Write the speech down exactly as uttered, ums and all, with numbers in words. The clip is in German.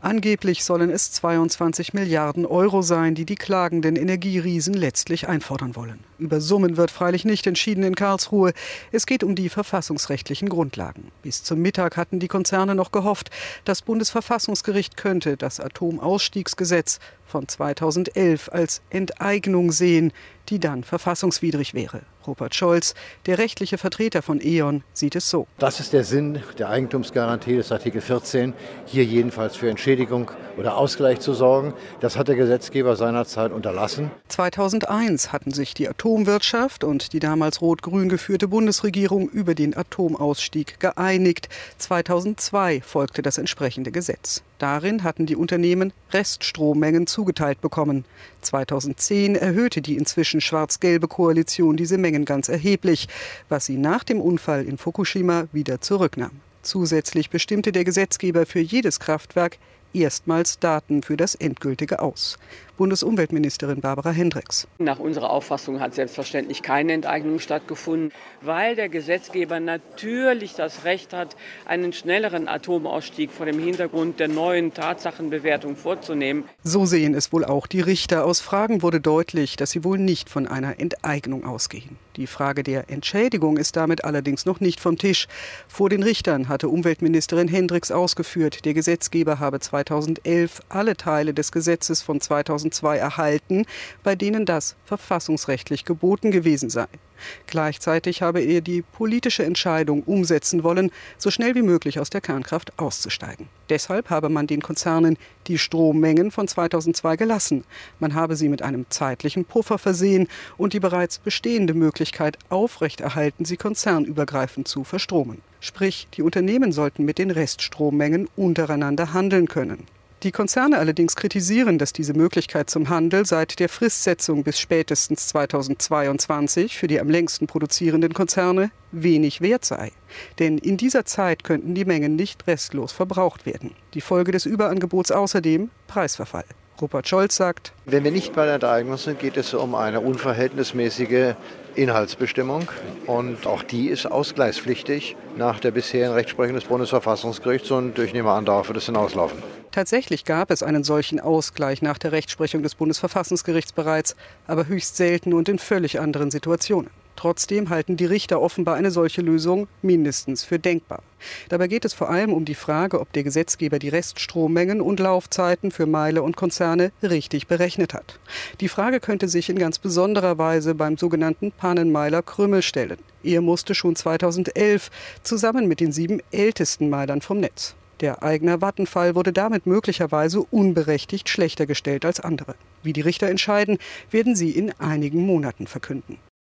Angeblich sollen es zweiundzwanzig Milliarden Euro sein, die die klagenden Energieriesen letztlich einfordern wollen. Über Summen wird freilich nicht entschieden in Karlsruhe. Es geht um die verfassungsrechtlichen Grundlagen. Bis zum Mittag hatten die Konzerne noch gehofft, das Bundesverfassungsgericht könnte das Atomausstiegsgesetz von zweitausendelf als Enteignung sehen, die dann verfassungswidrig wäre. Robert Scholz, der rechtliche Vertreter von E.ON, sieht es so. Das ist der Sinn der Eigentumsgarantie des Artikel vierzehn, hier jedenfalls für Entschädigung oder Ausgleich zu sorgen. Das hat der Gesetzgeber seinerzeit unterlassen. zweitausendeins hatten sich die Atomwirtschaft und die damals rot-grün geführte Bundesregierung über den Atomausstieg geeinigt. zweitausendzwei folgte das entsprechende Gesetz. Darin hatten die Unternehmen Reststrommengen zugeteilt bekommen. zweitausendzehn erhöhte die inzwischen schwarz-gelbe Koalition diese Mengen ganz erheblich, was sie nach dem Unfall in Fukushima wieder zurücknahm. Zusätzlich bestimmte der Gesetzgeber für jedes Kraftwerk erstmals Daten für das endgültige Aus. Bundesumweltministerin Barbara Hendricks. Nach unserer Auffassung hat selbstverständlich keine Enteignung stattgefunden, weil der Gesetzgeber natürlich das Recht hat, einen schnelleren Atomausstieg vor dem Hintergrund der neuen Tatsachenbewertung vorzunehmen. So sehen es wohl auch die Richter. Aus Fragen wurde deutlich, dass sie wohl nicht von einer Enteignung ausgehen. Die Frage der Entschädigung ist damit allerdings noch nicht vom Tisch. Vor den Richtern hatte Umweltministerin Hendricks ausgeführt, der Gesetzgeber habe zweitausendelf alle Teile des Gesetzes von zweitausendzwei erhalten, bei denen das verfassungsrechtlich geboten gewesen sei. Gleichzeitig habe er die politische Entscheidung umsetzen wollen, so schnell wie möglich aus der Kernkraft auszusteigen. Deshalb habe man den Konzernen die Strommengen von zweitausendzwei gelassen. Man habe sie mit einem zeitlichen Puffer versehen und die bereits bestehende Möglichkeit aufrechterhalten, sie konzernübergreifend zu verstromen. Sprich, die Unternehmen sollten mit den Reststrommengen untereinander handeln können. Die Konzerne allerdings kritisieren, dass diese Möglichkeit zum Handel seit der Fristsetzung bis spätestens zweitausendzweiundzwanzig für die am längsten produzierenden Konzerne wenig wert sei. Denn in dieser Zeit könnten die Mengen nicht restlos verbraucht werden. Die Folge des Überangebots außerdem Preisverfall. Robert Scholz sagt: Wenn wir nicht bei der Enteignung sind, geht es um eine unverhältnismäßige Inhaltsbestimmung. Und auch die ist ausgleichspflichtig nach der bisherigen Rechtsprechung des Bundesverfassungsgerichts. Und ich nehme an, darauf wird es hinauslaufen. Tatsächlich gab es einen solchen Ausgleich nach der Rechtsprechung des Bundesverfassungsgerichts bereits, aber höchst selten und in völlig anderen Situationen. Trotzdem halten die Richter offenbar eine solche Lösung mindestens für denkbar. Dabei geht es vor allem um die Frage, ob der Gesetzgeber die Reststrommengen und Laufzeiten für Meile und Konzerne richtig berechnet hat. Die Frage könnte sich in ganz besonderer Weise beim sogenannten Pannenmeiler-Krümmel stellen. Er musste schon zweitausendelf zusammen mit den sieben ältesten Meilern vom Netz. Der Aigner Vattenfall wurde damit möglicherweise unberechtigt schlechter gestellt als andere. Wie die Richter entscheiden, werden sie in einigen Monaten verkünden.